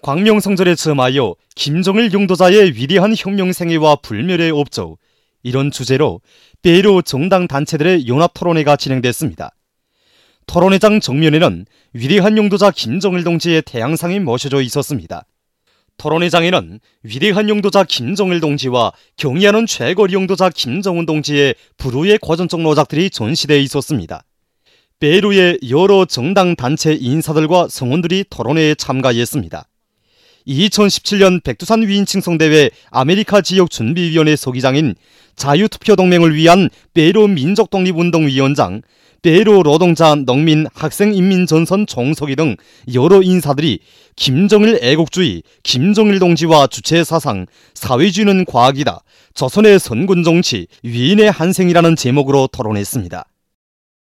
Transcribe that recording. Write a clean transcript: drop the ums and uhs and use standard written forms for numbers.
광명성절에 점하여 김정일 용도자의 위대한 혁명 생애와 불멸의 업적, 이런 주제로 베이루 정당 단체들의 연합 토론회가 진행됐습니다. 토론회장 정면에는 위대한 용도자 김정일 동지의 태양상이 모셔져 있었습니다. 토론회장에는 위대한 용도자 김정일 동지와 경의하는 최고 용도자 김정은 동지의 불후의 고전적 노작들이 전시되어 있었습니다. 베이루의 여러 정당 단체 인사들과 성원들이 토론회에 참가했습니다. 2017년 백두산 위인칭송대회 아메리카 지역준비위원회 서기장인 자유투표동맹을 위한 베이루 민족독립운동위원장, 베이루 노동자, 농민, 학생인민전선 총서기 등 여러 인사들이 김정일 애국주의, 김정일 동지와 주체사상, 사회주의는 과학이다, 조선의 선군정치, 위인의 한생이라는 제목으로 토론했습니다.